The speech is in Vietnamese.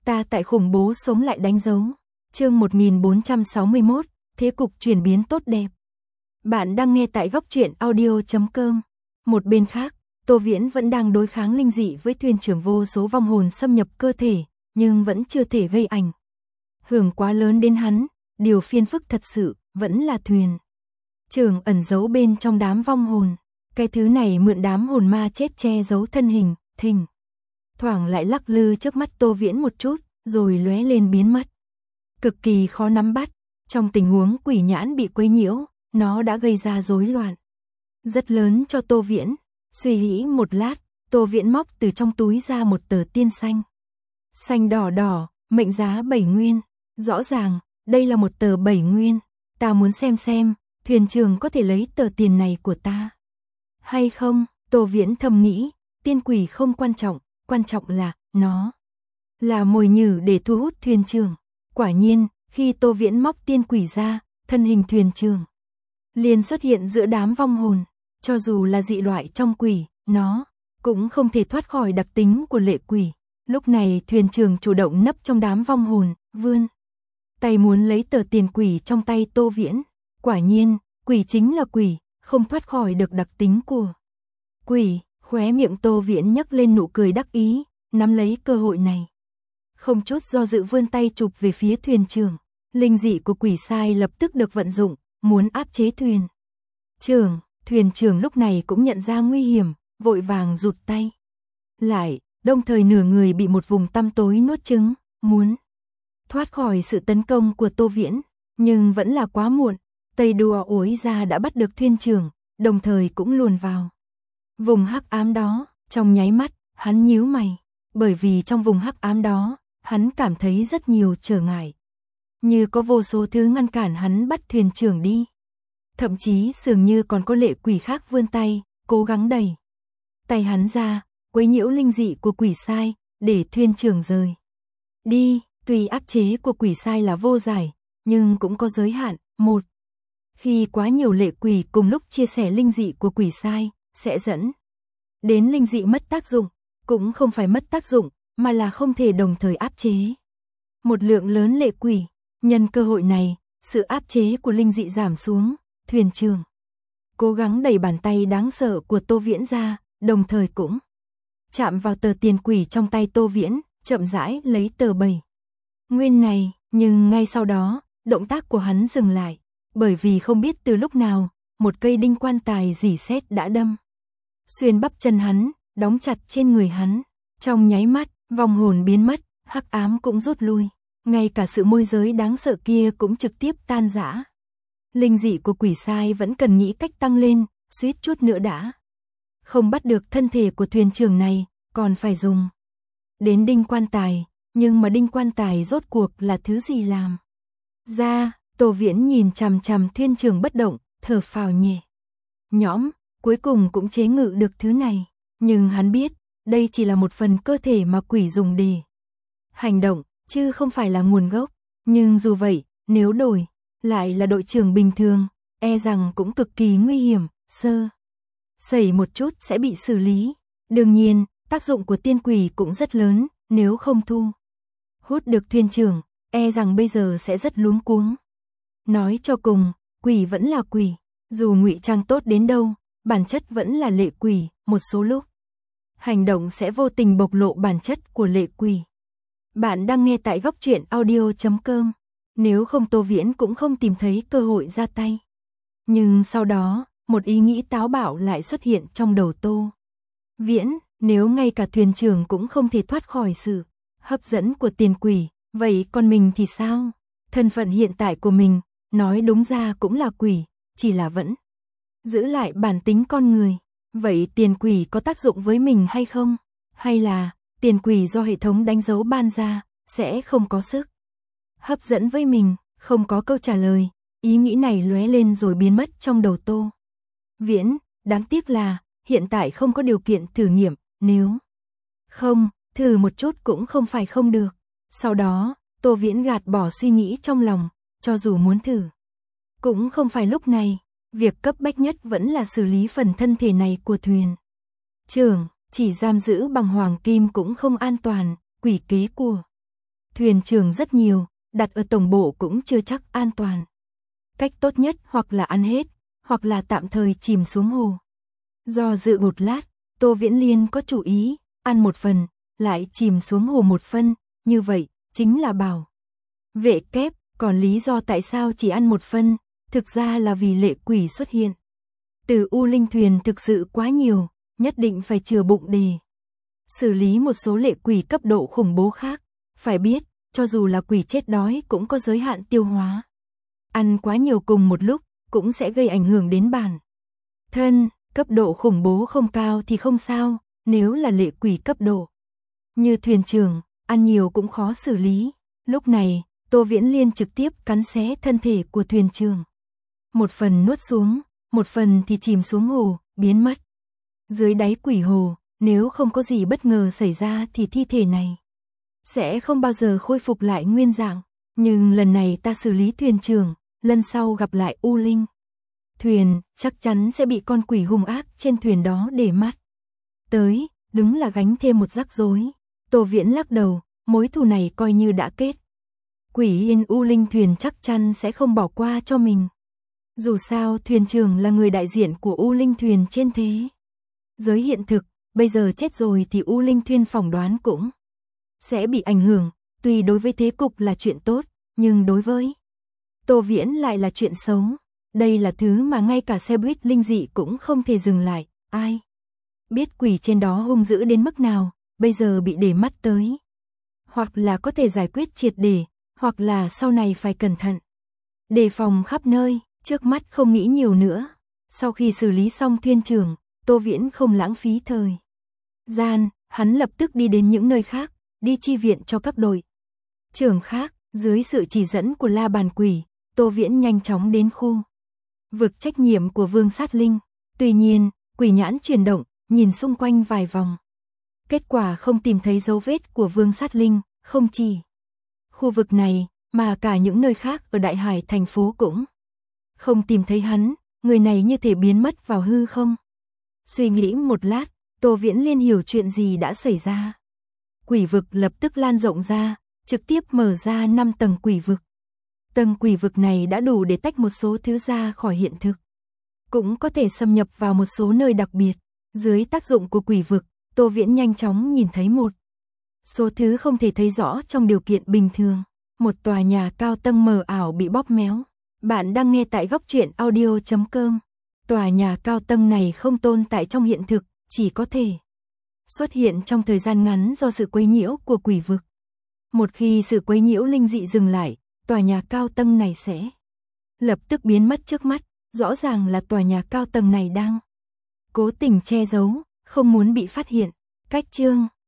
Ta tại khủng bố sống lại đánh dấu. Chương 1461, thế cục chuyển biến tốt đẹp. Bạn đang nghe tại góc truyện audio.com. Một bên khác, Tô Viễn vẫn đang đối kháng linh dị với thuyền trưởng, vô số vong hồn xâm nhập cơ thể, nhưng vẫn chưa thể gây ảnh hưởng quá lớn đến hắn. Điều phiền phức thật sự vẫn là thuyền trưởng ẩn giấu bên trong đám vong hồn. Cái thứ này mượn đám hồn ma chết che giấu thân hình, thỉnh thoảng lại lắc lư trước mắt Tô Viễn một chút, rồi lóe lên biến mất. Cực kỳ khó nắm bắt. Trong tình huống quỷ nhãn bị quấy nhiễu, nó đã gây ra rối loạn rất lớn cho Tô Viễn. Suy nghĩ một lát, Tô Viễn móc từ trong túi ra một tờ tiên xanh. Xanh đỏ đỏ, mệnh giá 7 nguyên. Rõ ràng, đây là một tờ 7 nguyên. Ta muốn xem, thuyền trưởng có thể lấy tờ tiền này của ta hay không? Tô Viễn thầm nghĩ, tiên quỷ không quan trọng là, nó là mồi nhử để thu hút thuyền trưởng. Quả nhiên, khi Tô Viễn móc tiên quỷ ra, thân hình thuyền trưởng liền xuất hiện giữa đám vong hồn. Cho dù là dị loại trong quỷ, nó cũng không thể thoát khỏi đặc tính của lệ quỷ. Lúc này thuyền trưởng chủ động nấp trong đám vong hồn, vươn tay muốn lấy tờ tiền quỷ trong tay Tô Viễn. Quả nhiên, quỷ chính là quỷ, không thoát khỏi được đặc tính của quỷ. Khóe miệng Tô Viễn nhấc lên nụ cười đắc ý, nắm lấy cơ hội này, không chút do dự vươn tay chụp về phía thuyền trưởng. Linh dị của quỷ sai lập tức được vận dụng, muốn áp chế thuyền trưởng. Thuyền trưởng lúc này cũng nhận ra nguy hiểm, vội vàng rụt tay lại, đồng thời nửa người bị một vùng tăm tối nuốt chửng, muốn thoát khỏi sự tấn công của Tô Viễn, nhưng vẫn là quá muộn. Tây đùa ối ra đã bắt được thuyền trưởng, đồng thời cũng luồn vào vùng hắc ám đó. Trong nháy mắt, hắn nhíu mày, bởi vì trong vùng hắc ám đó, hắn cảm thấy rất nhiều trở ngại, như có vô số thứ ngăn cản hắn bắt thuyền trưởng đi. Thậm chí dường như còn có lệ quỷ khác vươn tay, cố gắng đẩy tay hắn ra, quấy nhiễu linh dị của quỷ sai, để thuyền trưởng rời đi. Tuy áp chế của quỷ sai là vô giải, nhưng cũng có giới hạn. Một, khi quá nhiều lệ quỷ cùng lúc chia sẻ linh dị của quỷ sai, sẽ dẫn đến linh dị mất tác dụng. Cũng không phải mất tác dụng, mà là không thể đồng thời áp chế một lượng lớn lệ quỷ. Nhân cơ hội này, sự áp chế của linh dị giảm xuống. Thuyền trưởng cố gắng đẩy bàn tay đáng sợ của Tô Viễn ra, đồng thời cũng chạm vào tờ tiền quỷ trong tay Tô Viễn, chậm rãi lấy tờ 7 nguyên này. Nhưng ngay sau đó, động tác của hắn dừng lại, bởi vì không biết từ lúc nào, một cây đinh quan tài rỉ sét đã đâm xuyên bắp chân hắn, đóng chặt trên người hắn. Trong nháy mắt, vong hồn biến mất, hắc ám cũng rút lui, ngay cả sự môi giới đáng sợ kia cũng trực tiếp tan rã. Linh dị của quỷ sai vẫn cần nghĩ cách tăng lên, suýt chút nữa đã không bắt được thân thể của thuyền trưởng này, còn phải dùng đến đinh quan tài. Nhưng mà đinh quan tài rốt cuộc là thứ gì làm ra? Tô Viễn nhìn chằm chằm thuyền trưởng bất động, thở phào nhẹ nhõm, cuối cùng cũng chế ngự được thứ này. Nhưng hắn biết, đây chỉ là một phần cơ thể mà quỷ dùng để hành động, chứ không phải là nguồn gốc. Nhưng dù vậy, nếu đổi lại là đội trưởng bình thường, e rằng cũng cực kỳ nguy hiểm, sơ sẩy một chút sẽ bị xử lý. Đương nhiên, tác dụng của tiên quỷ cũng rất lớn, nếu không thu hút được thuyền trưởng, e rằng bây giờ sẽ rất luống cuống. Nói cho cùng, quỷ vẫn là quỷ, dù ngụy trang tốt đến đâu, bản chất vẫn là lệ quỷ. Một số lúc, hành động sẽ vô tình bộc lộ bản chất của lệ quỷ. Bạn đang nghe tại góc truyện audio.com. Nếu không Tô Viễn cũng không tìm thấy cơ hội ra tay. Nhưng sau đó, một ý nghĩ táo bạo lại xuất hiện trong đầu Tô Viễn. Nếu ngay cả thuyền trưởng cũng không thể thoát khỏi sự hấp dẫn của tiền quỷ, vậy còn mình thì sao? Thân phận hiện tại của mình, nói đúng ra cũng là quỷ, chỉ là vẫn giữ lại bản tính con người. Vậy tiền quỷ có tác dụng với mình hay không? Hay là tiền quỷ do hệ thống đánh dấu ban ra, sẽ không có sức hấp dẫn với mình? Không có câu trả lời, ý nghĩ này lóe lên rồi biến mất trong đầu Tô Viễn. Đáng tiếc là hiện tại không có điều kiện thử nghiệm, nếu không, thử một chút cũng không phải không được. Sau đó, Tô Viễn gạt bỏ suy nghĩ trong lòng, cho dù muốn thử, cũng không phải lúc này. Việc cấp bách nhất vẫn là xử lý phần thân thể này của thuyền trưởng. Chỉ giam giữ bằng hoàng kim cũng không an toàn, quỷ kế của Thuyền trưởng rất nhiều, đặt ở tổng bộ cũng chưa chắc an toàn. Cách tốt nhất hoặc là ăn hết, hoặc là tạm thời chìm xuống hồ. Do dự một lát, Tô Viễn Liên có chủ ý, ăn một phần, lại chìm xuống hồ một phân, như vậy, chính là bảo vệ kép, còn lý do tại sao chỉ ăn một phân, thực ra là vì lệ quỷ xuất hiện. Từ U Linh thuyền thực sự quá nhiều, nhất định phải chừa bụng để xử lý một số lệ quỷ cấp độ khủng bố khác. Phải biết, cho dù là quỷ chết đói cũng có giới hạn tiêu hóa. Ăn quá nhiều cùng một lúc, cũng sẽ gây ảnh hưởng đến bản thân, cấp độ khủng bố không cao thì không sao, nếu là lệ quỷ cấp độ như thuyền trưởng, ăn nhiều cũng khó xử lý. Lúc này, Tô Viễn Liên trực tiếp cắn xé thân thể của thuyền trưởng. Một phần nuốt xuống, một phần thì chìm xuống hồ, biến mất. Dưới đáy quỷ hồ, nếu không có gì bất ngờ xảy ra thì thi thể này sẽ không bao giờ khôi phục lại nguyên dạng. Nhưng lần này ta xử lý thuyền trưởng, lần sau gặp lại U Linh thuyền, chắc chắn sẽ bị con quỷ hung ác trên thuyền đó để mắt tới, đúng là gánh thêm một rắc rối. Tô Viễn lắc đầu, mối thù này coi như đã kết. Quỷ Yên U Linh thuyền chắc chắn sẽ không bỏ qua cho mình. Dù sao thuyền trưởng là người đại diện của U Linh thuyền trên thế giới hiện thực, bây giờ chết rồi thì U Linh thuyền phỏng đoán cũng sẽ bị ảnh hưởng, tuy đối với thế cục là chuyện tốt, nhưng đối với Tô Viễn lại là chuyện xấu. Đây là thứ mà ngay cả xe buýt linh dị cũng không thể dừng lại, ai biết quỷ trên đó hung dữ đến mức nào, bây giờ bị để mắt tới. Hoặc là có thể giải quyết triệt để, hoặc là sau này phải cẩn thận. Đề phòng khắp nơi, trước mắt không nghĩ nhiều nữa. Sau khi xử lý xong thuyền trưởng, Tô Viễn không lãng phí thời gian, hắn lập tức đi đến những nơi khác, đi chi viện cho các đội trưởng khác. Dưới sự chỉ dẫn của La Bàn Quỷ, Tô Viễn nhanh chóng đến khu vực trách nhiệm của Vương Sát Linh. Tuy nhiên, quỷ nhãn chuyển động, nhìn xung quanh vài vòng. Kết quả không tìm thấy dấu vết của Vương Sát Linh, không chỉ khu vực này, mà cả những nơi khác ở Đại Hải thành phố cũng không tìm thấy hắn, người này như thể biến mất vào hư không. Suy nghĩ một lát, Tô Viễn Liên hiểu chuyện gì đã xảy ra. Quỷ vực lập tức lan rộng ra, trực tiếp mở ra 5 tầng quỷ vực. Tầng quỷ vực này đã đủ để tách một số thứ ra khỏi hiện thực. Cũng có thể xâm nhập vào một số nơi đặc biệt. Dưới tác dụng của quỷ vực, Tô Viễn nhanh chóng nhìn thấy một số thứ không thể thấy rõ trong điều kiện bình thường. Một tòa nhà cao tầng mờ ảo bị bóp méo. Bạn đang nghe tại goctruyện.audio.com. Tòa nhà cao tầng này không tồn tại trong hiện thực, chỉ có thể xuất hiện trong thời gian ngắn do sự quấy nhiễu của quỷ vực. Một khi sự quấy nhiễu linh dị dừng lại, tòa nhà cao tầng này sẽ lập tức biến mất trước mắt. Rõ ràng là tòa nhà cao tầng này đang cố tình che giấu, không muốn bị phát hiện. Cách chương